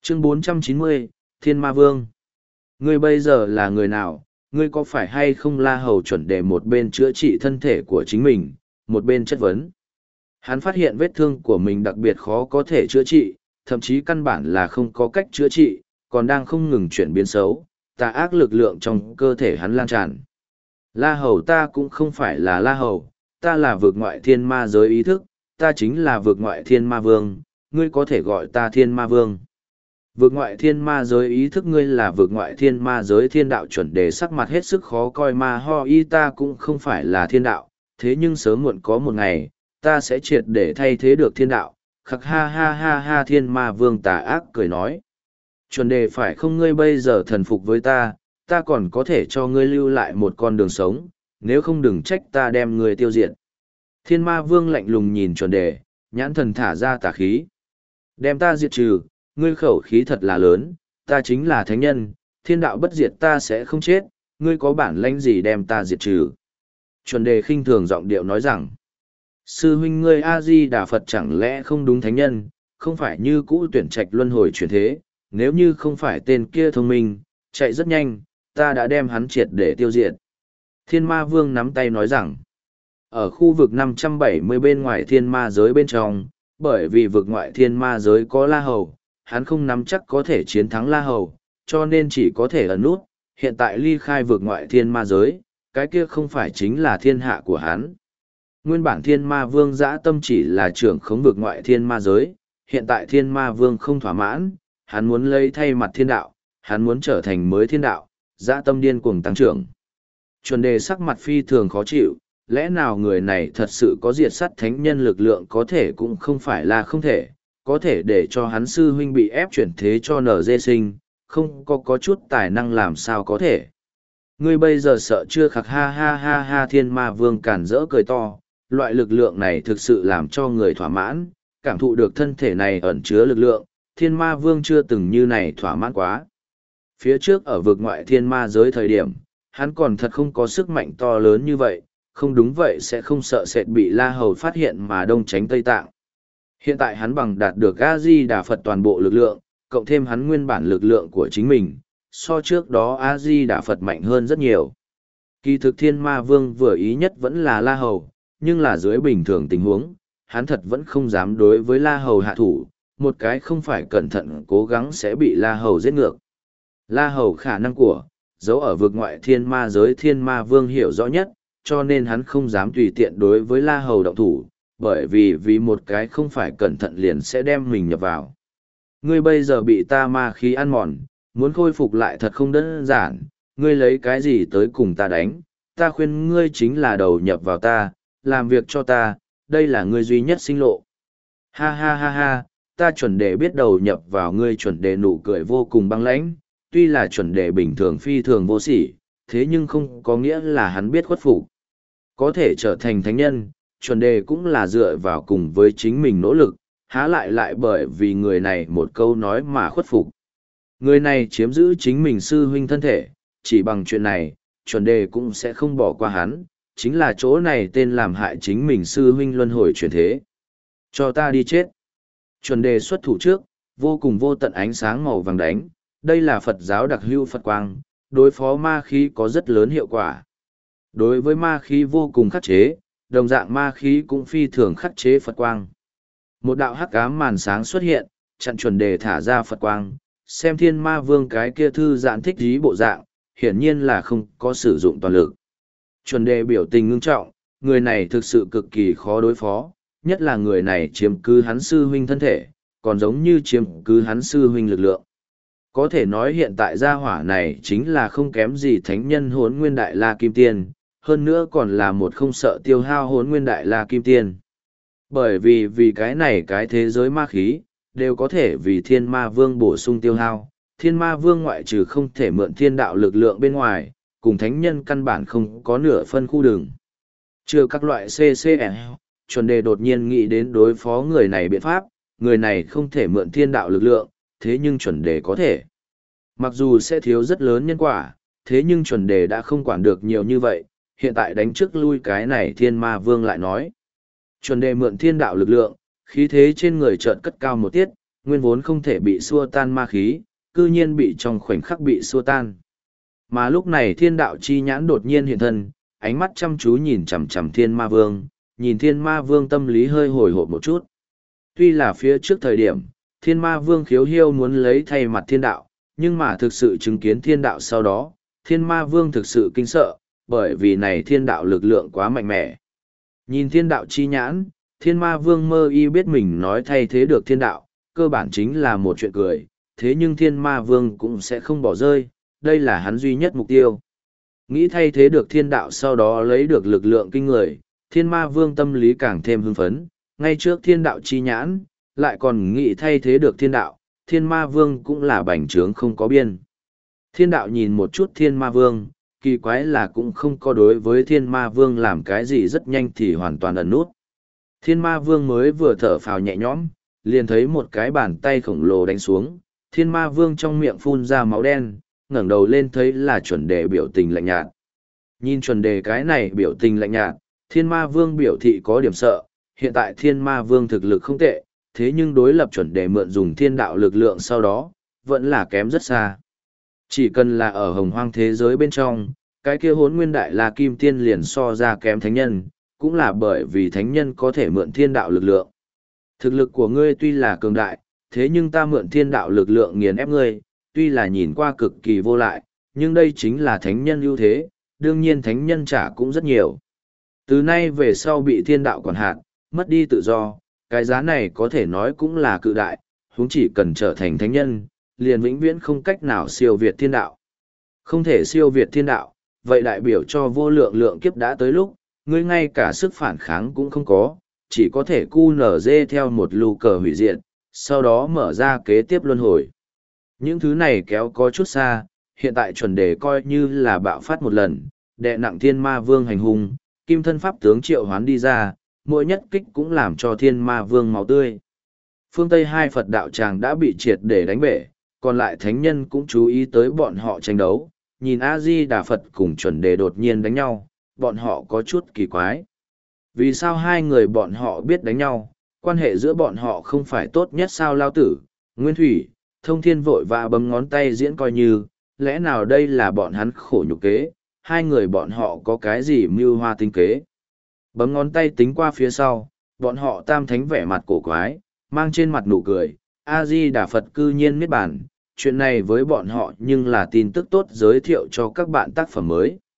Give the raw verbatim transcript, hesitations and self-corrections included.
Chương bốn trăm chín mươi, Thiên Ma Vương. Ngươi bây giờ là người nào? Ngươi có phải hay không La Hầu chuẩn đề một bên chữa trị thân thể của chính mình, một bên chất vấn. Hắn phát hiện vết thương của mình đặc biệt khó có thể chữa trị, thậm chí căn bản là không có cách chữa trị, còn đang không ngừng chuyển biến xấu, tà ác lực lượng trong cơ thể hắn lan tràn. La Hầu, ta cũng không phải là La Hầu, ta là vượt ngoại thiên ma giới ý thức, ta chính là vượt ngoại thiên ma vương, ngươi có thể gọi ta thiên ma vương. Vượt ngoại thiên ma giới ý thức, ngươi là vượt ngoại thiên ma giới thiên đạo chuẩn đề, sắc mặt hết sức khó coi. Ma ho y, ta cũng không phải là thiên đạo, thế nhưng sớm muộn có một ngày, ta sẽ triệt để thay thế được thiên đạo. Khắc ha ha ha ha, thiên ma vương tà ác cười nói. Chuẩn đề, phải không, ngươi bây giờ thần phục với ta, ta còn có thể cho ngươi lưu lại một con đường sống, nếu không đừng trách ta đem ngươi tiêu diệt. Thiên ma vương lạnh lùng nhìn chuẩn đề, nhãn thần thả ra tà khí. Đem ta diệt trừ, ngươi khẩu khí thật là lớn, ta chính là thánh nhân, thiên đạo bất diệt ta sẽ không chết, ngươi có bản lãnh gì đem ta diệt trừ. Chuẩn đề khinh thường giọng điệu nói rằng, sư huynh ngươi A-di-đà Phật chẳng lẽ không đúng thánh nhân, không phải như cũ tuyển trạch luân hồi chuyển thế, nếu như không phải tên kia thông minh, chạy rất nhanh, ta đã đem hắn triệt để tiêu diệt. Thiên ma vương nắm tay nói rằng, ở khu vực năm trăm bảy mươi bên ngoài thiên ma giới bên trong, bởi vì vực ngoại thiên ma giới có La Hầu, hắn không nắm chắc có thể chiến thắng La Hầu, cho nên chỉ có thể ẩn nút, hiện tại ly khai vực ngoại thiên ma giới, cái kia không phải chính là thiên hạ của hắn. Nguyên bản thiên ma vương dã tâm chỉ là trưởng khống vực ngoại thiên ma giới, hiện tại thiên ma vương không thỏa mãn, hắn muốn lấy thay mặt thiên đạo, hắn muốn trở thành mới thiên đạo, dã tâm điên cuồng tăng trưởng. Chuẩn đề sắc mặt phi thường khó chịu, lẽ nào người này thật sự có diệt sát thánh nhân lực lượng, có thể cũng không phải là không thể, có thể để cho hắn sư huynh bị ép chuyển thế cho nở dê sinh, không có có chút tài năng làm sao có thể. Ngươi bây giờ sợ chưa? Khắc ha ha ha ha, thiên ma vương càn rỡ cười to, loại lực lượng này thực sự làm cho người thỏa mãn, cảm thụ được thân thể này ẩn chứa lực lượng, thiên ma vương chưa từng như này thỏa mãn quá. Phía trước ở vực ngoại thiên ma giới thời điểm, hắn còn thật không có sức mạnh to lớn như vậy, không đúng vậy sẽ không sợ sệt bị La Hầu phát hiện mà đông tránh Tây Tạng. Hiện tại hắn bằng đạt được A-di-đà Phật toàn bộ lực lượng, cộng thêm hắn nguyên bản lực lượng của chính mình, so trước đó A-di-đà Phật mạnh hơn rất nhiều. Kỳ thực thiên ma vương vừa ý nhất vẫn là La Hầu, nhưng là dưới bình thường tình huống, hắn thật vẫn không dám đối với La Hầu hạ thủ, một cái không phải cẩn thận cố gắng sẽ bị La Hầu giết ngược. La Hầu khả năng của, giấu ở vực ngoại thiên ma giới thiên ma vương hiểu rõ nhất, cho nên hắn không dám tùy tiện đối với La Hầu động thủ, bởi vì vì một cái không phải cẩn thận liền sẽ đem mình nhập vào. Ngươi bây giờ bị ta ma khí ăn mòn, muốn khôi phục lại thật không đơn giản, ngươi lấy cái gì tới cùng ta đánh, ta khuyên ngươi chính là đầu nhập vào ta, làm việc cho ta, đây là ngươi duy nhất sinh lộ. Ha ha ha ha, ta chuẩn đề biết đầu nhập vào ngươi. Chuẩn đề nụ cười vô cùng băng lãnh, tuy là chuẩn đề bình thường phi thường vô sỉ, thế nhưng không có nghĩa là hắn biết khuất phục. Có thể trở thành thánh nhân, chuẩn đề cũng là dựa vào cùng với chính mình nỗ lực, há lại lại bởi vì người này một câu nói mà khuất phục. Người này chiếm giữ chính mình sư huynh thân thể, chỉ bằng chuyện này, chuẩn đề cũng sẽ không bỏ qua hắn, chính là chỗ này tên làm hại chính mình sư huynh luân hồi chuyển thế. Cho ta đi chết. Chuẩn đề xuất thủ trước, vô cùng vô tận ánh sáng màu vàng đánh, đây là Phật giáo đặc hữu Phật quang, đối phó ma khí có rất lớn hiệu quả. Đối với ma khí vô cùng khắc chế, đồng dạng ma khí cũng phi thường khắc chế Phật quang. Một đạo hắc ám màn sáng xuất hiện, chặn chuẩn đề thả ra Phật quang, xem thiên ma vương cái kia thư giãn thích dí bộ dạng, hiển nhiên là không có sử dụng toàn lực. Chuẩn đề biểu tình ngưng trọng, người này thực sự cực kỳ khó đối phó, nhất là người này chiếm cứ hắn sư huynh thân thể, còn giống như chiếm cứ hắn sư huynh lực lượng. Có thể nói hiện tại gia hỏa này chính là không kém gì thánh nhân Hỗn Nguyên Đại La Kim Tiên, hơn nữa còn là một không sợ tiêu hao Hỗn Nguyên Đại La Kim Tiên. Bởi vì vì cái này cái thế giới ma khí, đều có thể vì thiên ma vương bổ sung tiêu hao, thiên ma vương ngoại trừ không thể mượn thiên đạo lực lượng bên ngoài, cùng thánh nhân căn bản không có nửa phân khu đường. Trừ các loại xê xê en, chuẩn đề đột nhiên nghĩ đến đối phó người này biện pháp, người này không thể mượn thiên đạo lực lượng, thế nhưng chuẩn đề có thể. Mặc dù sẽ thiếu rất lớn nhân quả, thế nhưng chuẩn đề đã không quản được nhiều như vậy, hiện tại đánh trước lui cái này thiên ma vương lại nói. Chuẩn đề mượn thiên đạo lực lượng, khí thế trên người chợt cất cao một tiết, nguyên vốn không thể bị xua tan ma khí, cư nhiên bị trong khoảnh khắc bị xua tan. Mà lúc này thiên đạo chi nhãn đột nhiên hiện thân, ánh mắt chăm chú nhìn chằm chằm thiên ma vương, nhìn thiên ma vương tâm lý hơi hồi hộp một chút. Tuy là phía trước thời điểm, thiên ma vương khiếu hiêu muốn lấy thay mặt thiên đạo, nhưng mà thực sự chứng kiến thiên đạo sau đó, thiên ma vương thực sự kinh sợ, bởi vì này thiên đạo lực lượng quá mạnh mẽ. Nhìn thiên đạo chi nhãn, thiên ma vương mơ y biết mình nói thay thế được thiên đạo, cơ bản chính là một chuyện cười, thế nhưng thiên ma vương cũng sẽ không bỏ rơi, đây là hắn duy nhất mục tiêu. Nghĩ thay thế được thiên đạo sau đó lấy được lực lượng kinh người, thiên ma vương tâm lý càng thêm hưng phấn, ngay trước thiên đạo chi nhãn, lại còn nghĩ thay thế được thiên đạo, thiên ma vương cũng là bành trướng không có biên. Thiên đạo nhìn một chút thiên ma vương, kỳ quái là cũng không có đối với thiên ma vương làm cái gì rất nhanh thì hoàn toàn ẩn nút. Thiên ma vương mới vừa thở phào nhẹ nhõm, liền thấy một cái bàn tay khổng lồ đánh xuống, thiên ma vương trong miệng phun ra máu đen, ngẩng đầu lên thấy là chuẩn đề biểu tình lạnh nhạt. Nhìn chuẩn đề cái này biểu tình lạnh nhạt, thiên ma vương biểu thị có điểm sợ, hiện tại thiên ma vương thực lực không tệ, thế nhưng đối lập chuẩn đề mượn dùng thiên đạo lực lượng sau đó, vẫn là kém rất xa. Chỉ cần là ở hồng hoang thế giới bên trong, cái kia hốn nguyên đại la kim tiên liền so ra kém thánh nhân, cũng là bởi vì thánh nhân có thể mượn thiên đạo lực lượng. Thực lực của ngươi tuy là cường đại, thế nhưng ta mượn thiên đạo lực lượng nghiền ép ngươi, tuy là nhìn qua cực kỳ vô lại, nhưng đây chính là thánh nhân ưu thế, đương nhiên thánh nhân trả cũng rất nhiều. Từ nay về sau bị thiên đạo quản hạt, mất đi tự do, cái giá này có thể nói cũng là cự đại, huống chỉ cần trở thành thánh nhân, liền vĩnh viễn không cách nào siêu việt thiên đạo. Không thể siêu việt thiên đạo, vậy đại biểu cho vô lượng lượng kiếp đã tới lúc, ngươi ngay cả sức phản kháng cũng không có, chỉ có thể cu nở dê theo một lù cờ hủy diệt, sau đó mở ra kế tiếp luân hồi. Những thứ này kéo có chút xa, hiện tại chuẩn đề coi như là bạo phát một lần, đệ nặng thiên ma vương hành hung, kim thân pháp tướng triệu hoán đi ra, mỗi nhất kích cũng làm cho thiên ma vương máu tươi. Phương Tây hai Phật đạo tràng đã bị triệt để đánh bể, còn lại thánh nhân cũng chú ý tới bọn họ tranh đấu, nhìn A-di-đà Phật cùng chuẩn đề đột nhiên đánh nhau, bọn họ có chút kỳ quái. Vì sao hai người bọn họ biết đánh nhau, quan hệ giữa bọn họ không phải tốt nhất sao lao tử, nguyên thủy, thông thiên vội và bấm ngón tay diễn coi như, lẽ nào đây là bọn hắn khổ nhục kế, hai người bọn họ có cái gì mưu hoa tinh kế. Bấm ngón tay tính qua phía sau, bọn họ tam thánh vẻ mặt cổ quái, mang trên mặt nụ cười, A-di-đà Phật cư nhiên niết bàn, chuyện này với bọn họ nhưng là tin tức tốt giới thiệu cho các bạn tác phẩm mới.